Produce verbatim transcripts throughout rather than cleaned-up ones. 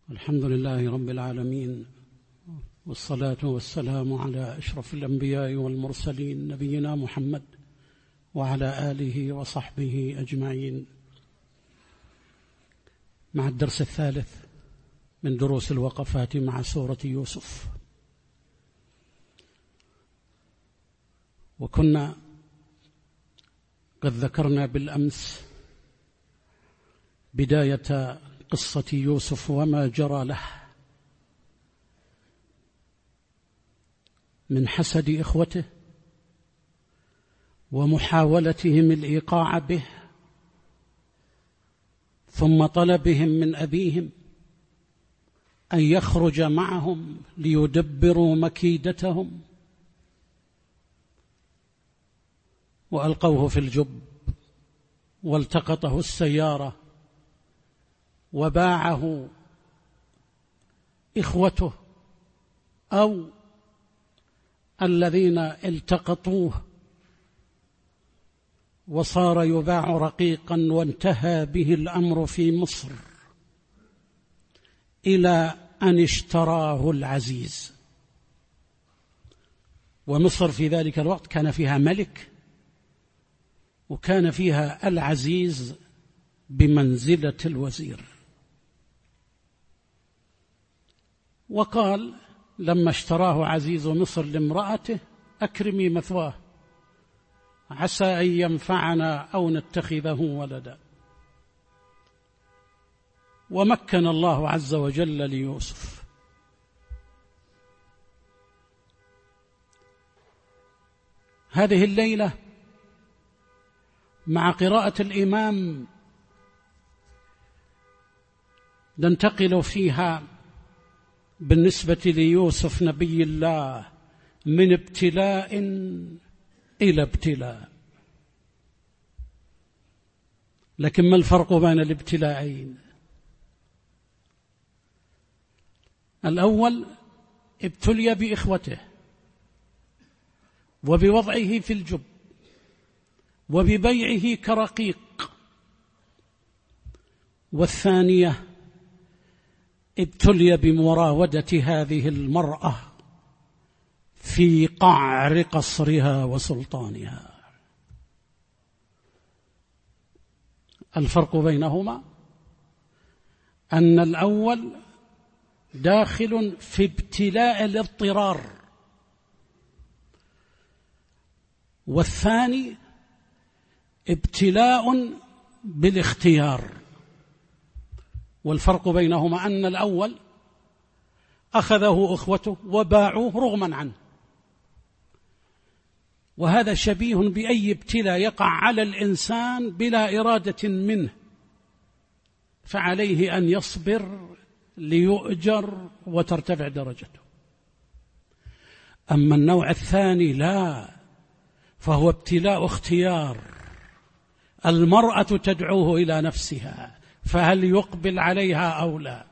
الحمد لله رب العالمين، والصلاة والسلام على أشرف الأنبياء والمرسلين نبينا محمد وعلى آله وصحبه أجمعين. مع الدرس الثالث من دروس الوقفات مع سورة يوسف، وكنا قد ذكرنا بالأمس بداية قصة يوسف وما جرى له من حسد إخوته ومحاولتهم الإيقاع به، ثم طلبهم من أبيهم أن يخرج معهم ليدبروا مكيدتهم، وألقوه في الجب والتقطه السيارة وباعه إخوته أو الذين التقطوه، وصار يباع رقيقا، وانتهى به الأمر في مصر إلى أن اشتراه العزيز. ومصر في ذلك الوقت كان فيها ملك، وكان فيها العزيز بمنزلة الوزير. وقال لما اشتراه عزيز مصر لامرأته: أكرمي مثواه عسى أن ينفعنا أو نتخذه ولدا. ومكن الله عز وجل ليوسف. هذه الليلة مع قراءة الإمام ننتقل فيها بالنسبة ليوسف نبي الله من ابتلاء إلى ابتلاء. لكن ما الفرق بين الابتلاءين؟ الأول ابتلي بإخوته وبوضعه في الجب وببيعه كرقيق، والثانية ابتلي بمراودة هذه المرأة في قعر قصرها وسلطانها. الفرق بينهما أن الأول داخل في ابتلاء الاضطرار، والثاني ابتلاء بالاختيار. والفرق بينهما أن الأول أخذه أخوته وباعوه رغما عنه، وهذا شبيه بأي ابتلاء يقع على الإنسان بلا إرادة منه، فعليه أن يصبر ليؤجر وترتفع درجته. أما النوع الثاني لا، فهو ابتلاء اختيار. المرأة تدعوه إلى نفسها، فهل يقبل عليها أو لا؟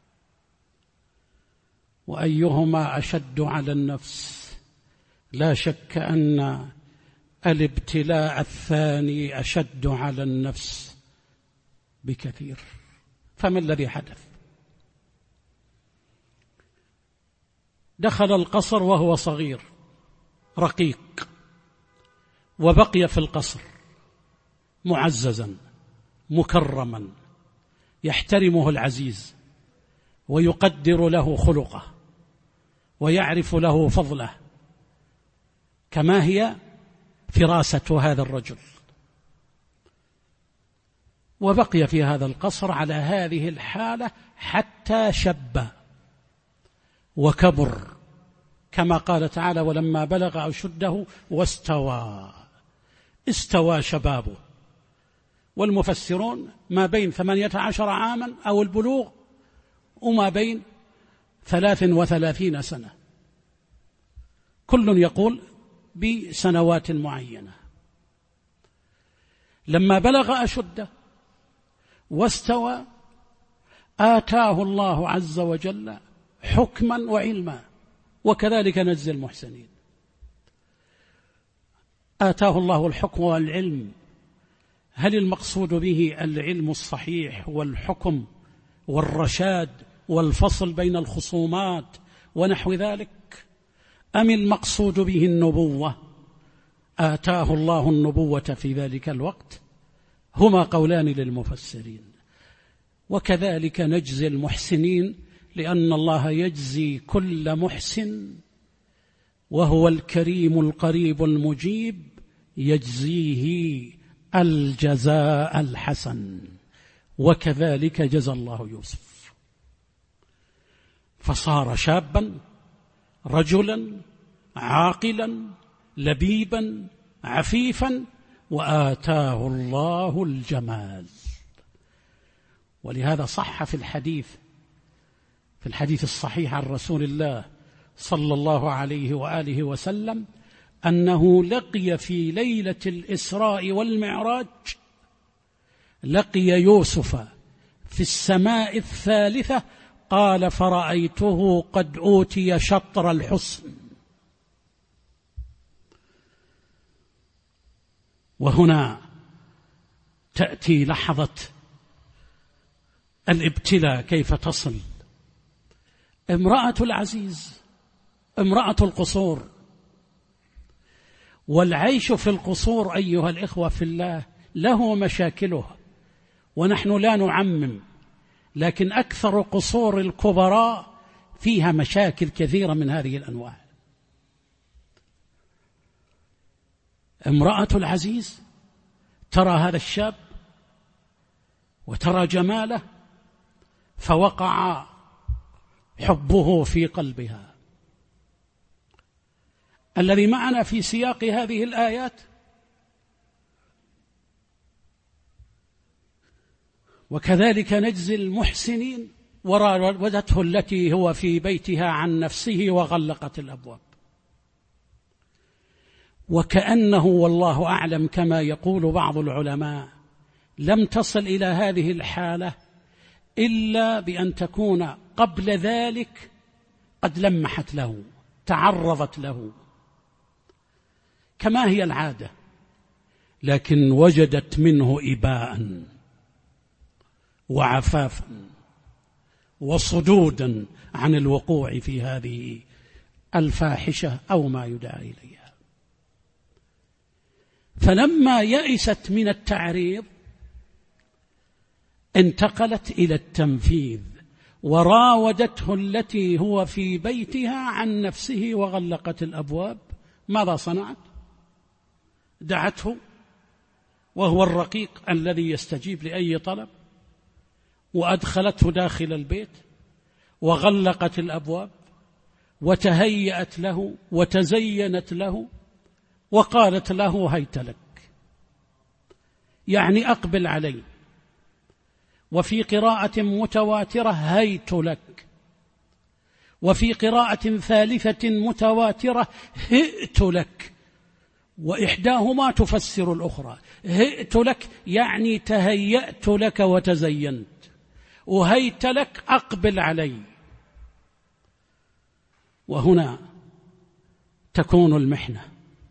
وأيهما أشد على النفس؟ لا شك أن الابتلاء الثاني أشد على النفس بكثير. فما الذي حدث؟ دخل القصر وهو صغير رقيق، وبقي في القصر معززا مكرما، يحترمه العزيز ويقدر له خلقه ويعرف له فضله، كما هي فراسة هذا الرجل. وبقي في هذا القصر على هذه الحالة حتى شب وكبر، كما قال تعالى: ولما بلغ أشده واستوى. استوى شبابه، والمفسرون ما بين ثمانية عشر عاما أو البلوغ وما بين ثلاث وثلاثين سنة، كل يقول بسنوات معينة. لما بلغ أشده واستوى آتاه الله عز وجل حكما وعلما، وكذلك نجزي المحسنين. آتاه الله الحكم والعلم. هل المقصود به العلم الصحيح والحكم والرشاد والفصل بين الخصومات ونحو ذلك، أم المقصود به النبوة؟ آتاه الله النبوة في ذلك الوقت. هما قولان للمفسرين. وكذلك نجزي المحسنين، لأن الله يجزي كل محسن وهو الكريم القريب المجيب، يجزيه الجزاء الحسن. وكذلك جزى الله يوسف، فصار شابا رجلا عاقلا لبيبا عفيفا، وآتاه الله الجمال. ولهذا صح في الحديث في الحديث الصحيح عن رسول الله صلى الله عليه وآله وسلم أنه لقي في ليلة الإسراء والمعراج، لقي يوسف في السماء الثالثة، قال فرأيته قد أوتي شطر الحسن. وهنا تأتي لحظة الابتلاء كيف تصل. امرأة العزيز، امرأة القصور، والعيش في القصور أيها الإخوة في الله له مشاكله، ونحن لا نعمم، لكن أكثر قصور الكبراء فيها مشاكل كثيرة من هذه الأنواع. امرأة العزيز ترى هذا الشاب وترى جماله، فوقع حبه في قلبها. الذي معنا في سياق هذه الآيات وكذلك نجزي المحسنين، وراودته التي هو في بيتها عن نفسه وغلقت الأبواب. وكأنه والله أعلم كما يقول بعض العلماء لم تصل إلى هذه الحالة إلا بأن تكون قبل ذلك قد لمحت له، تعرضت له كما هي العادة، لكن وجدت منه إباء وعفافا وصدودا عن الوقوع في هذه الفاحشة أو ما يدعى إليها. فلما يئست من التعريض انتقلت إلى التنفيذ، وراودته التي هو في بيتها عن نفسه وغلقت الأبواب. ماذا صنعت؟ دعته وهو الرقيق الذي يستجيب لأي طلب، وأدخلته داخل البيت وغلقت الأبواب وتهيأت له وتزينت له وقالت له هيت لك، يعني أقبل علي. وفي قراءة متواترة هيت لك، وفي قراءة ثالثة متواترة هئت لك، وإحداهما تفسر الأخرى. هئت لك يعني تهيأت لك وتزينت، وهيت لك أقبل علي. وهنا تكون المحنة.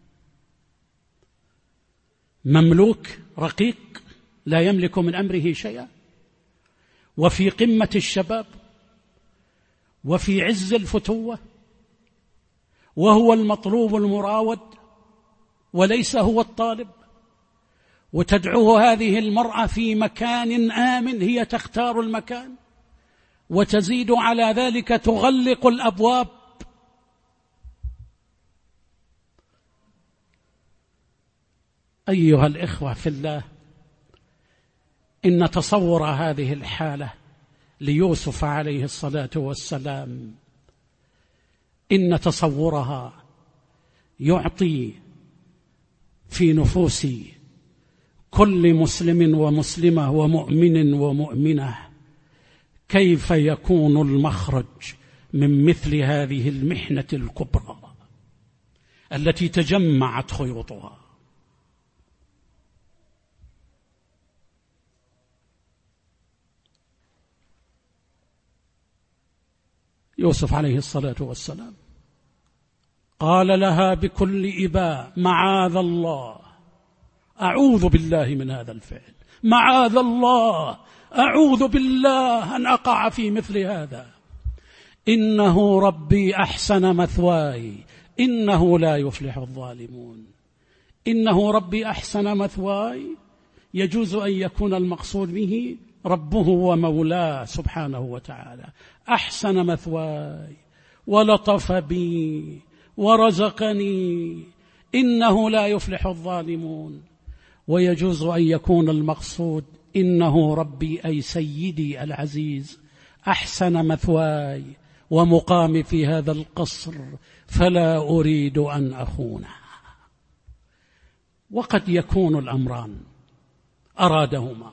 مملوك رقيق لا يملك من أمره شيئا، وفي قمة الشباب وفي عز الفتوة، وهو المطلوب المراود وليس هو الطالب، وتدعوه هذه المرأة في مكان آمن، هي تختار المكان وتزيد على ذلك تغلق الأبواب. أيها الإخوة في الله، إن تصور هذه الحالة ليوسف عليه الصلاة والسلام، إن تصورها يعطي في نفوس كل مسلم ومسلمة ومؤمن ومؤمنة كيف يكون المخرج من مثل هذه المحنة الكبرى التي تجمعت خيوطها. يوسف عليه الصلاة والسلام قال لها بكل إباء معاذ الله، أعوذ بالله من هذا الفعل، معاذ الله، أعوذ بالله أن أقع في مثل هذا. إنه ربي أحسن مثواي إنه لا يفلح الظالمون. إنه ربي أحسن مثواي يجوز أن يكون المقصود به ربه ومولاه سبحانه وتعالى. أحسن مثواي ولطف بي ورزقني إنه لا يفلح الظالمون. ويجوز أن يكون المقصود إنه ربي أي سيدي العزيز أحسن مثواي ومقامي في هذا القصر فلا أريد أن أخونه. وقد يكون الأمران أرادهما،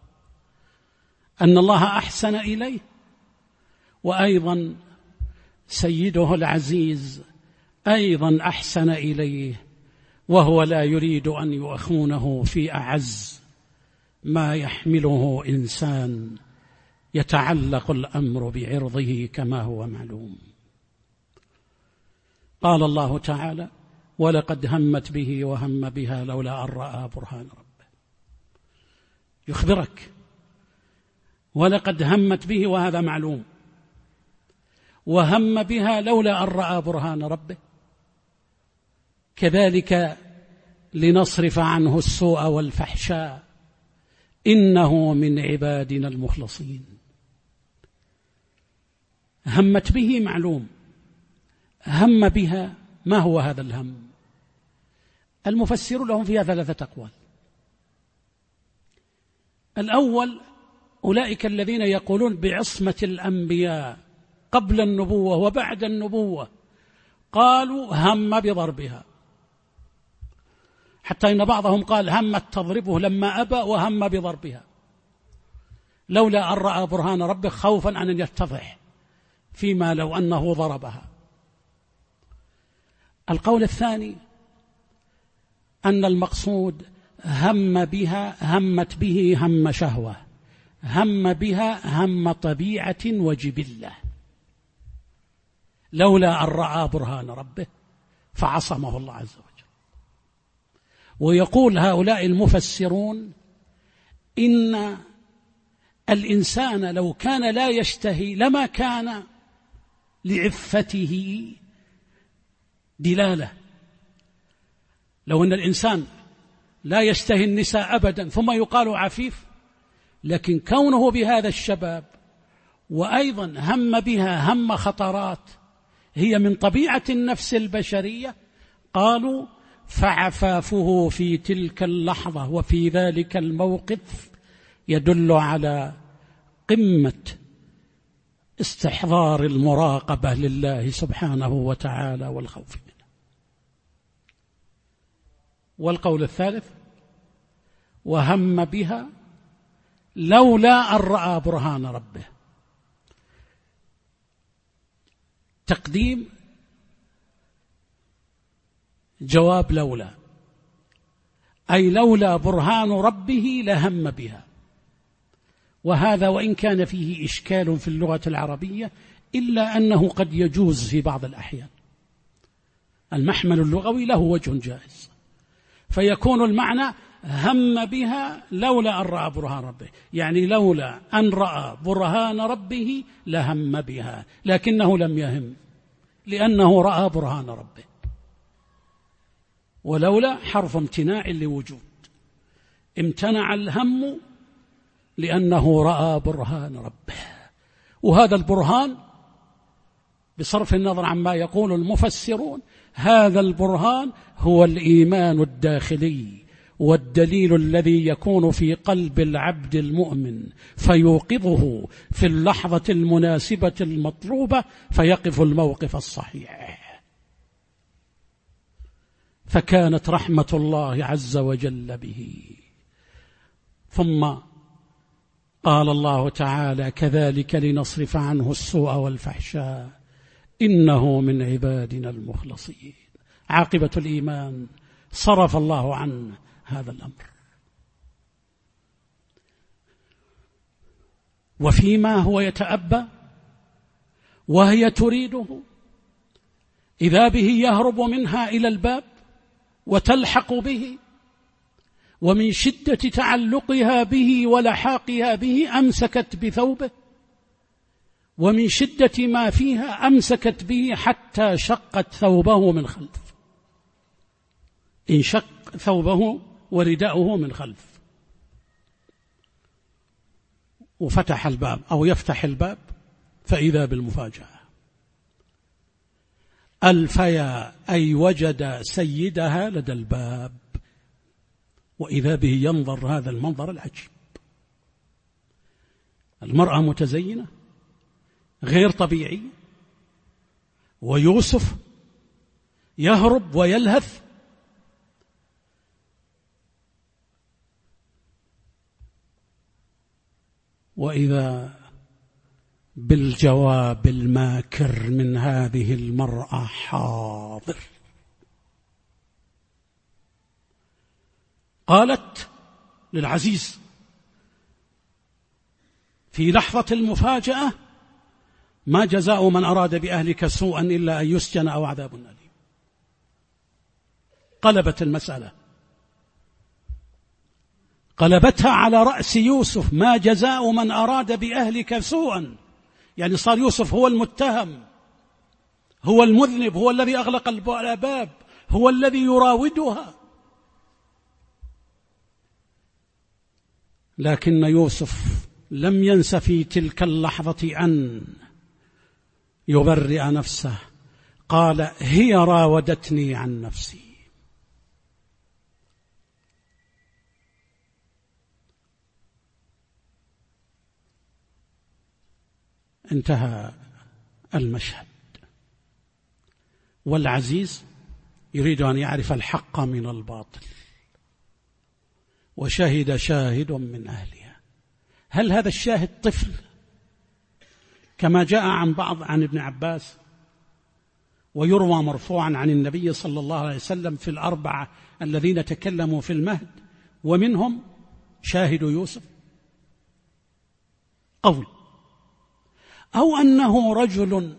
أن الله أحسن إليه وأيضا سيده العزيز أيضا أحسن إليه، وهو لا يريد أن يؤخونه في أعز ما يحمله إنسان يتعلق الأمر بعرضه كما هو معلوم. قال الله تعالى: ولقد همت به وهم بها لولا أن رأى برهان ربه. يخبرك ولقد همت به وهذا معلوم، وهم بها لولا أن رأى برهان ربه. كذلك لنصرف عنه السوء والفحشاء إنه من عبادنا المخلصين. همت به معلوم، هم بها ما هو هذا الهم؟ المفسر لهم فيها ثلاثة أقوال. الأول أولئك الذين يقولون بعصمة الأنبياء قبل النبوة وبعد النبوة، قالوا هم بضربها، حتى إن بعضهم قال همت تضربه لما أبى وهم بضربها لولا أن رأى برهان ربه خوفا أن يتضح فيما لو أنه ضربها. القول الثاني أن المقصود هم بها همت به هم شهوة، هم بها هم طبيعة وجبلة، لولا أن رأى برهان ربه فعصمه الله عز وجل. ويقول هؤلاء المفسرون إن الإنسان لو كان لا يشتهي لما كان لعفته دلالة. لو أن الإنسان لا يشتهي النساء أبدا ثم يقال عفيف، لكن كونه بهذا الشباب وأيضا هم بها هم خطرات هي من طبيعة النفس البشرية، قالوا فعفافه في تلك اللحظة وفي ذلك الموقف يدل على قمة استحضار المراقبة لله سبحانه وتعالى والخوف منه. والقول الثالث وهم بها لولا أن رأى برهان ربه. تقديم جواب لولا، أي لولا برهان ربه لهم بها. وهذا وإن كان فيه إشكال في اللغة العربية إلا أنه قد يجوز في بعض الأحيان. المحمل اللغوي له وجه جائز، فيكون المعنى هم بها لولا أن رأى برهان ربه، يعني لولا أن رأى برهان ربه لهم بها، لكنه لم يهم لأنه رأى برهان ربه. ولولا حرف امتناع لوجود، امتنع الهم لأنه رأى برهان ربه. وهذا البرهان بصرف النظر عما يقول المفسرون، هذا البرهان هو الإيمان الداخلي والدليل الذي يكون في قلب العبد المؤمن فيوقظه في اللحظة المناسبة المطلوبة فيقف الموقف الصحيح. فكانت رحمة الله عز وجل به. ثم قال الله تعالى كذلك لنصرف عنه السوء والفحشاء إنه من عبادنا المخلصين. عاقبة الإيمان صرف الله عنه هذا الأمر. وفيما هو يتأبى وهي تريده إذا به يهرب منها إلى الباب وتلحق به ومن شدة تعلقها به ولحاقها به أمسكت بثوبه، ومن شدة ما فيها أمسكت به حتى شقت ثوبه من خلف، انشق ثوبه ورداؤه من خلف، وفتح الباب أو يفتح الباب فإذا بالمفاجأة. ألفيا أي وجد سيدها لدى الباب، وإذا به ينظر هذا المنظر العجيب، المرأة متزينة غير طبيعي، ويوسف يهرب ويلهث، وإذا بالجواب الماكر من هذه المرأة حاضر. قالت للعزيز في لحظة المفاجأة: ما جزاء من أراد بأهلك سوءا إلا أن يسجن أو عذاب أليم. قلبت المسألة، قلبتها على رأس يوسف: ما جزاء من أراد بأهلك سوءا، يعني صار يوسف هو المتهم، هو المذنب، هو الذي أغلق الباب، هو الذي يراودها. لكن يوسف لم ينس في تلك اللحظة أن يبرئ نفسه، قال: هي راودتني عن نفسي. انتهى المشهد، والعزيز يريد أن يعرف الحق من الباطل، وشهد شاهد من أهلها. هل هذا الشاهد طفل كما جاء عن بعض عن ابن عباس، ويروى مرفوعا عن النبي صلى الله عليه وسلم في الأربعة الذين تكلموا في المهد ومنهم شاهد يوسف؟ قول. أو أنه رجل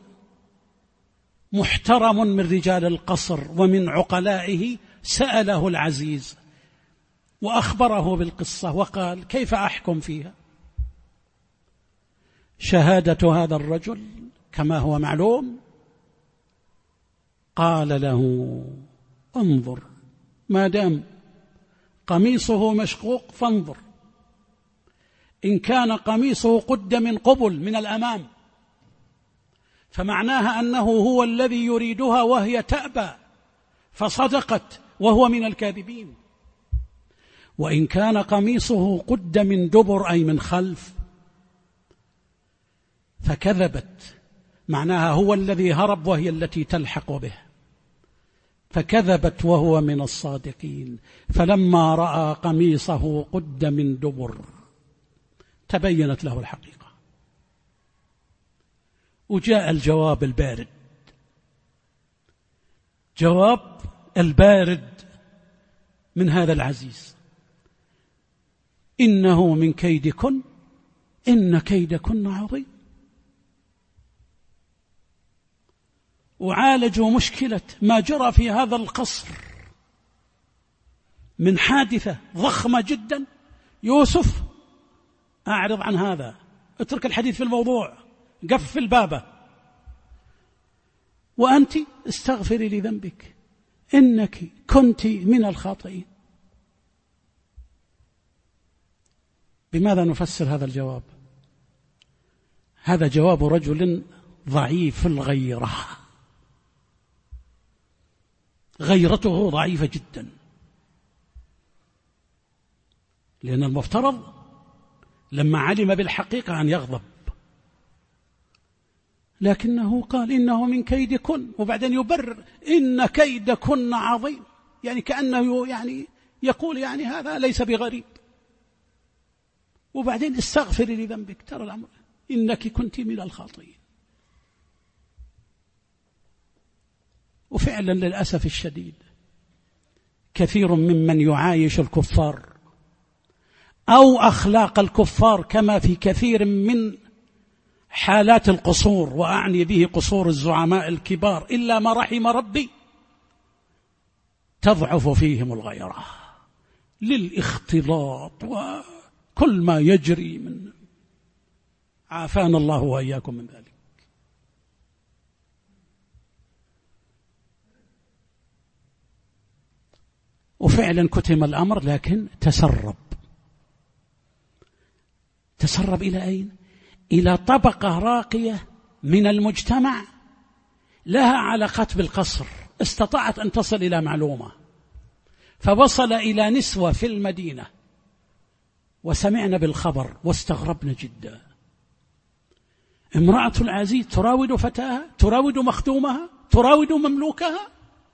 محترم من رجال القصر ومن عقلائه سأله العزيز وأخبره بالقصة وقال: كيف أحكم فيها؟ شهادة هذا الرجل كما هو معلوم، قال له: انظر، ما دام قميصه مشقوق فانظر، إن كان قميصه قد من قبل من الأمام فمعناها أنه هو الذي يريدها وهي تأبى فصدقت وهو من الكاذبين، وإن كان قميصه قد من دبر أي من خلف فكذبت، معناها هو الذي هرب وهي التي تلحق به، فكذبت وهو من الصادقين. فلما رأى قميصه قد من دبر تبينت له الحقيقة، وجاء الجواب البارد، جواب البارد من هذا العزيز: إنه من كيدكن، إن كيدكن عظيم. وعالجوا مشكلة ما جرى في هذا القصر من حادثة ضخمة جدا. يوسف: أعرض عن هذا، اترك الحديث في الموضوع، قفل بابه، وأنت استغفري لذنبك إنك كنت من الخاطئين. بماذا نفسر هذا الجواب؟ هذا جواب رجل ضعيف الغيرة، غيرته ضعيفة جدا، لأن المفترض لما علم بالحقيقة أن يغضب، لكنه قال: إنه من كيدكن، وبعدين يبرر: إن كيدكن عظيم، يعني كأنه يعني يقول يعني هذا ليس بغريب، وبعدين استغفري لذنبك، ترى الأمر إنك كنت من الخاطئين. وفعلا للأسف الشديد كثير ممن يعايش الكفار أو أخلاق الكفار كما في كثير من حالات القصور، وأعني به قصور الزعماء الكبار إلا ما رحم ربي، تضعف فيهم الغيرة، للاختلاط وكل ما يجري من، عافانا الله وإياكم من ذلك. وفعلا كتم الأمر، لكن تسرب تسرب إلى أين؟ إلى طبقة راقية من المجتمع لها علاقات بالقصر، استطاعت أن تصل إلى معلومة، فوصل إلى نسوة في المدينة وسمعنا بالخبر واستغربنا جدا. امرأة العزيز تراود فتاها، تراود مخدومها، تراود مملوكها،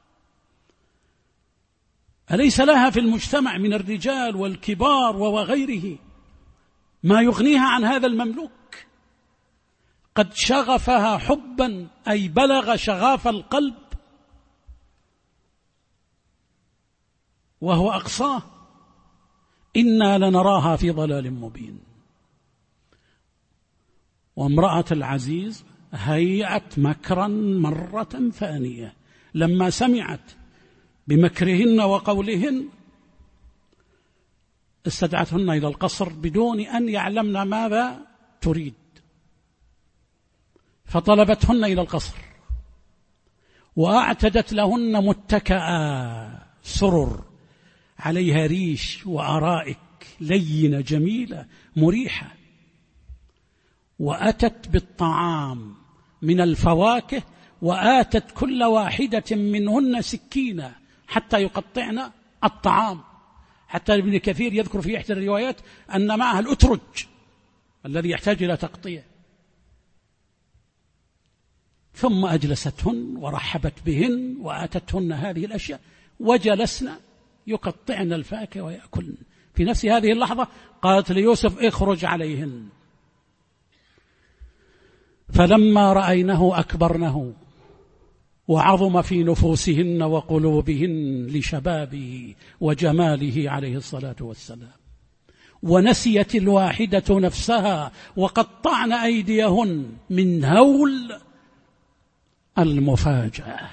أليس لها في المجتمع من الرجال والكبار وغيره ما يغنيها عن هذا المملوك؟ قد شغفها حبا، أي بلغ شغاف القلب وهو أقصاه. إنا لنراها في ضلال مبين. وامرأة العزيز هيأت مكرا مرة ثانية لما سمعت بمكرهن وقولهن، استدعتهن إلى القصر بدون أن يعلمن ماذا تريد، فطلبتهن إلى القصر وأعتدت لهن متكئا، سرر عليها ريش وأرائك لينة جميلة مريحة، وأتت بالطعام من الفواكه، وآتت كل واحدة منهن سكينة حتى يقطعن الطعام، حتى ابن كثير يذكر في إحدى الروايات أن معها الأترج الذي يحتاج إلى تقطيع. ثم أجلستهن ورحبت بهن وآتتهن هذه الأشياء، وجلسنا يقطعن الفاكهة ويأكلن. في نفس هذه اللحظة قالت ليوسف اخرج عليهن، فلما رأينه أكبرنه وعظم في نفوسهن وقلوبهن لشبابه وجماله عليه الصلاة والسلام، ونسيت الواحدة نفسها وقطعن أيديهن من هول المفاجأة.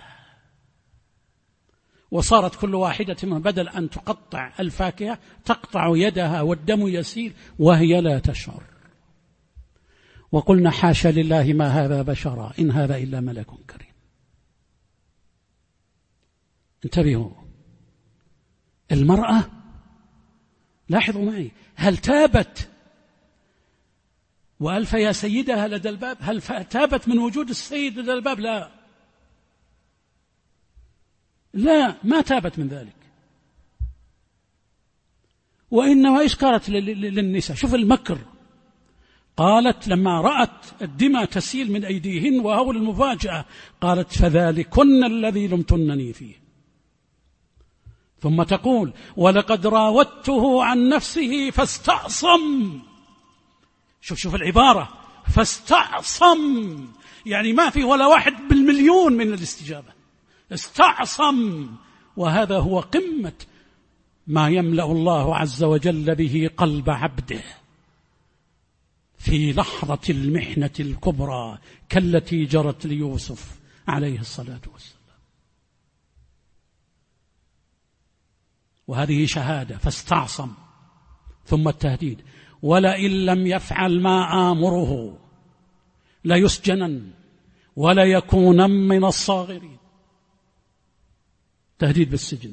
وصارت كل واحدة منهم بدل أن تقطع الفاكهة تقطع يدها والدم يسيل وهي لا تشعر. وقلنا حاشا لله ما هذا بشرا إن هذا إلا ملك كريم. انتبهوا، المرأة لاحظوا معي، هل تابت وألف يا سيدها لدى الباب؟ هل تابت من وجود السيد لدى الباب؟ لا لا ما تابت من ذلك، وإنما إيش قالت للنساء؟ شوف المكر. قالت لما رأت الدماء تسيل من أيديهن وهول المفاجأة، قالت فذلكن الذي لمتنني فيه. ثم تقول ولقد راودته عن نفسه فاستعصم. شوف شوف العبارة، فاستعصم، يعني ما في ولا واحد بالمليون من الاستجابة، استعصم. وهذا هو قمة ما يملأ الله عز وجل به قلب عبده في لحظة المحنة الكبرى كالتي جرت ليوسف عليه الصلاة والسلام. وهذه شهادة، فاستعصم. ثم التهديد، ولئن لم يفعل ما آمره ليسجنن وليكونن من الصاغرين. تهديد بالسجن.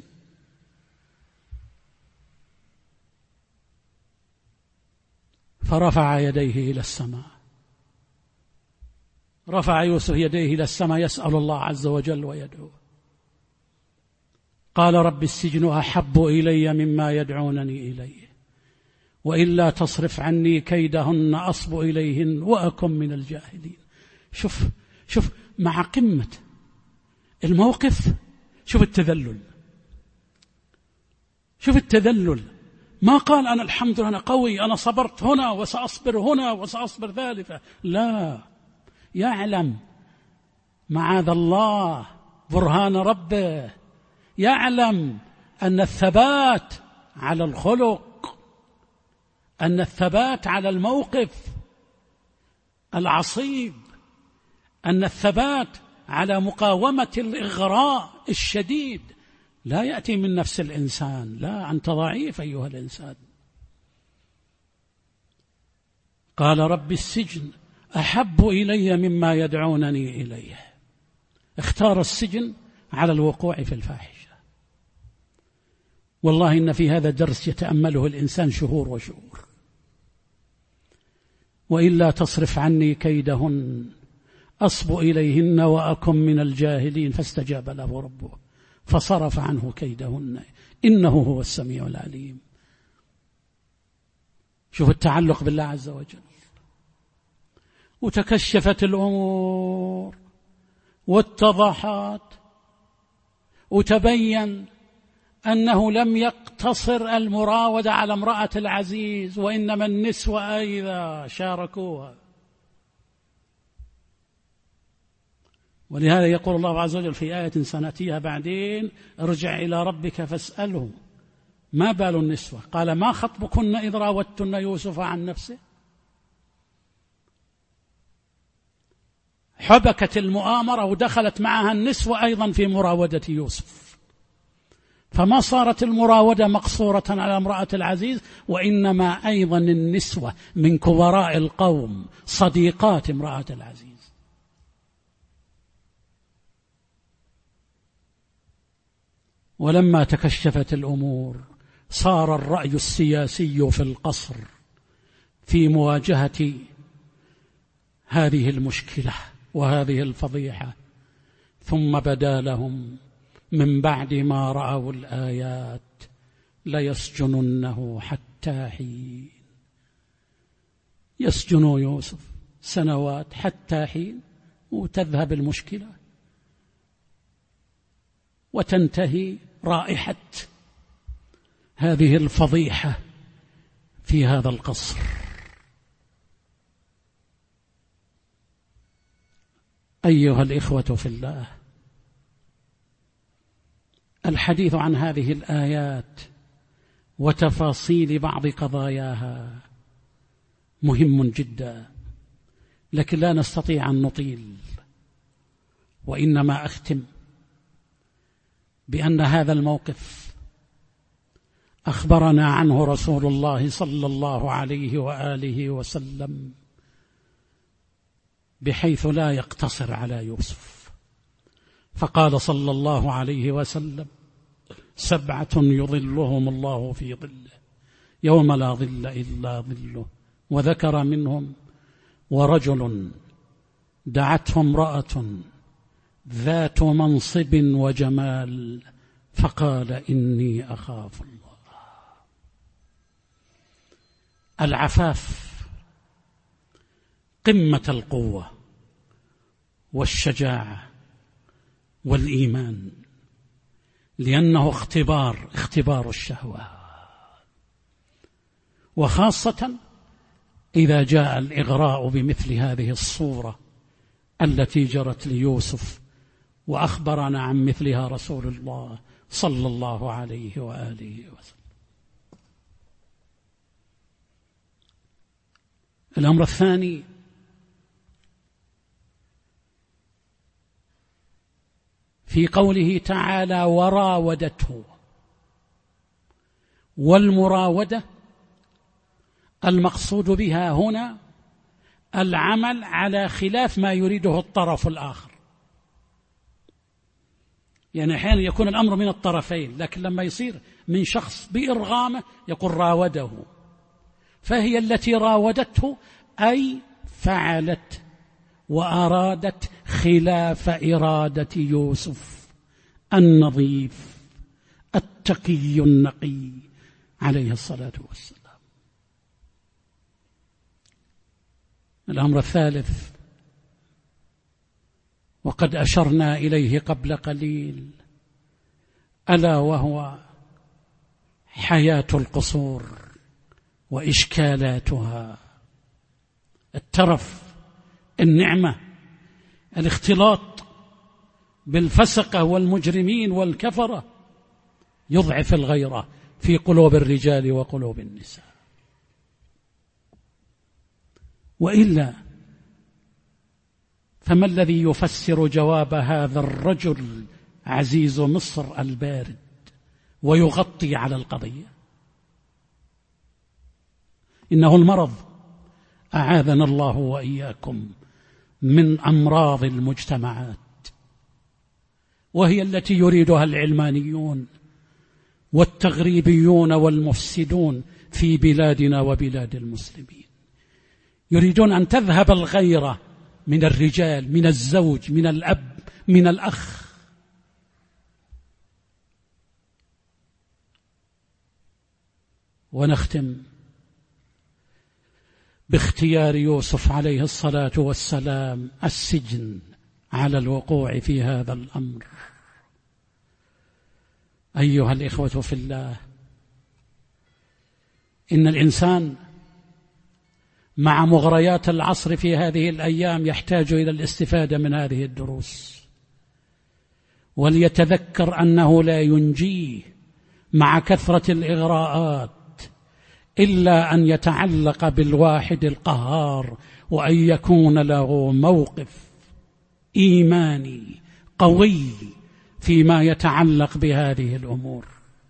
فرفع يديه إلى السماء، رفع يوسف يديه إلى السماء يسأل الله عز وجل ويدعوه. قال رب السجن أحب إلي مما يدعونني إليه، وإلا تصرف عني كيدهن أصب إليهن وأكن من الجاهلين. شوف شوف مع قمة الموقف، شوف التذلل، شوف التذلل. ما قال أنا الحمد لله أنا قوي، أنا صبرت هنا وسأصبر هنا وسأصبر ذلك، لا، يعلم معاذ الله برهان ربه، يعلم أن الثبات على الخلق، أن الثبات على الموقف العصيب، أن الثبات على مقاومة الإغراء الشديد لا يأتي من نفس الإنسان، لا، أنت ضعيف أيها الإنسان. قال رب السجن أحب إلي مما يدعونني إليه. اختار السجن على الوقوع في الفاحشة. والله إن في هذا درس يتأمله الإنسان شهور وشهور. وإلا تصرف عني كيدهن أصب إليهن وأكن من الجاهلين فاستجاب له ربه فصرف عنه كيدهن إنه هو السميع العليم. شوف التعلق بالله عز وجل. وتكشفت الأمور واتضحت وتبين أنه لم يقتصر المراودة على امرأة العزيز، وإنما النسوة أيضا شاركوها. ولهذا يقول الله عز وجل في آية سنأتيها بعدين: ارجع إلى ربك فاسأله ما بال النسوة. قال: ما خطبكن إذ راودتن يوسف عن نفسه. حبكت المؤامرة ودخلت معها النسوة أيضا في مراودة يوسف، فما صارت المراودة مقصورة على امرأة العزيز، وإنما أيضا النسوة من كبراء القوم صديقات امرأة العزيز. ولما تكشفت الأمور صار الرأي السياسي في القصر في مواجهة هذه المشكلة وهذه الفضيحة. ثم بدا لهم من بعد ما رأوا الآيات ليسجننه حتى حين. يسجن يوسف سنوات حتى حين، وتذهب المشكلة وتنتهي رائحة هذه الفضيحة في هذا القصر. أيها الإخوة في الله، الحديث عن هذه الآيات وتفاصيل بعض قضاياها مهم جدا، لكن لا نستطيع أن نطيل، وإنما أختم بأن هذا الموقف أخبرنا عنه رسول الله صلى الله عليه وآله وسلم بحيث لا يقتصر على يوسف. فقال صلى الله عليه وسلم: سبعة يظلهم الله في ظله يوم لا ظل إلا ظله. وذكر منهم: ورجل دعته امرأة ذات منصب وجمال فقال إني أخاف الله. العفاف قمة القوة والشجاعة والإيمان، لأنه اختبار اختبار الشهوة، وخاصة إذا جاء الإغراء بمثل هذه الصورة التي جرت ليوسف وأخبرنا عن مثلها رسول الله صلى الله عليه وآله وسلم. الأمر الثاني: في قوله تعالى: وراودته. والمراودة المقصود بها هنا العمل على خلاف ما يريده الطرف الآخر. يعني أحيانا يكون الأمر من الطرفين، لكن لما يصير من شخص بإرغامه يقول راوده، فهي التي راودته أي فعلت وأرادت خلاف إرادة يوسف النظيف التقي النقي عليه الصلاة والسلام. الأمر الثالث، وقد أشرنا إليه قبل قليل، ألا وهو حياة القصور وإشكالاتها. الترف، النعمة، الاختلاط بالفسقة والمجرمين والكفرة يضعف الغيرة في قلوب الرجال وقلوب النساء. وإلا فما الذي يفسر جواب هذا الرجل عزيز مصر البارد ويغطي على القضية. إنه المرض، أعاذنا الله وإياكم من أمراض المجتمعات، وهي التي يريدها العلمانيون والتغريبيون والمفسدون في بلادنا وبلاد المسلمين. يريدون أن تذهب الغيرة من الرجال، من الزوج، من الأب، من الأخ. ونختم باختيار يوسف عليه الصلاة والسلام السجن على الوقوع في هذا الأمر. أيها الإخوة في الله، إن الإنسان مع مغريات العصر في هذه الأيام يحتاج إلى الاستفادة من هذه الدروس، وليتذكر أنه لا ينجيه مع كثرة الإغراءات إلا أن يتعلق بالواحد القهار، وأن يكون له موقف إيماني قوي فيما يتعلق بهذه الأمور.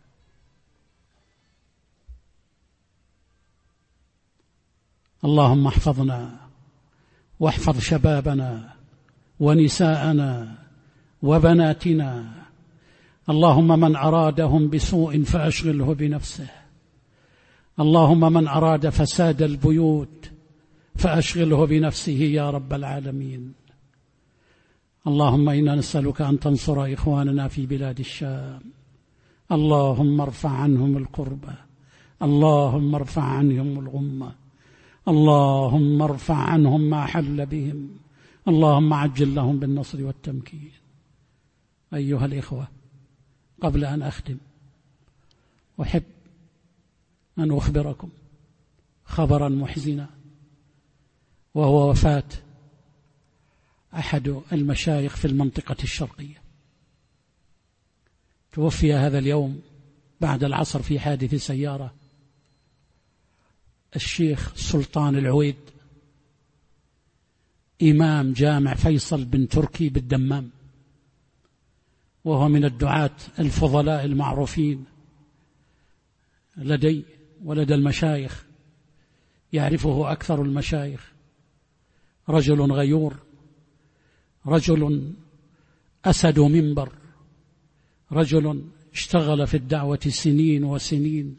اللهم احفظنا واحفظ شبابنا ونساءنا وبناتنا. اللهم من أرادهم بسوء فأشغله بنفسه، اللهم من أراد فساد البيوت فأشغله بنفسه يا رب العالمين. اللهم إنا نسألك أن تنصر إخواننا في بلاد الشام، اللهم ارفع عنهم الكربة، اللهم ارفع عنهم الغمة، اللهم ارفع عنهم ما حل بهم، اللهم عجل لهم بالنصر والتمكين. أيها الإخوة، قبل أن أختم أحب أن أخبركم خبرا محزنا، وهو وفاة أحد المشايخ في المنطقة الشرقية. توفي هذا اليوم بعد العصر في حادث سيارة الشيخ سلطان العويد، إمام جامع فيصل بن تركي بالدمام، وهو من الدعاة الفضلاء المعروفين لدي ولدى المشايخ، يعرفه أكثر المشايخ. رجل غيور، رجل أسد منبر، رجل اشتغل في الدعوة سنين وسنين،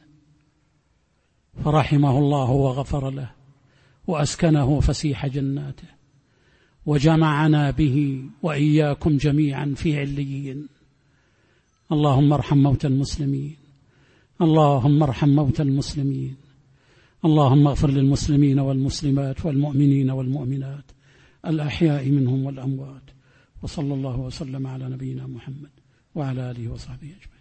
فرحمه الله وغفر له وأسكنه فسيح جناته، وجمعنا به وإياكم جميعا في عليين. اللهم ارحم موتى المسلمين، اللهم ارحم موتى المسلمين، اللهم اغفر للمسلمين والمسلمات والمؤمنين والمؤمنات الأحياء منهم والأموات. وصلى الله وسلم على نبينا محمد وعلى آله وصحبه أجمعين.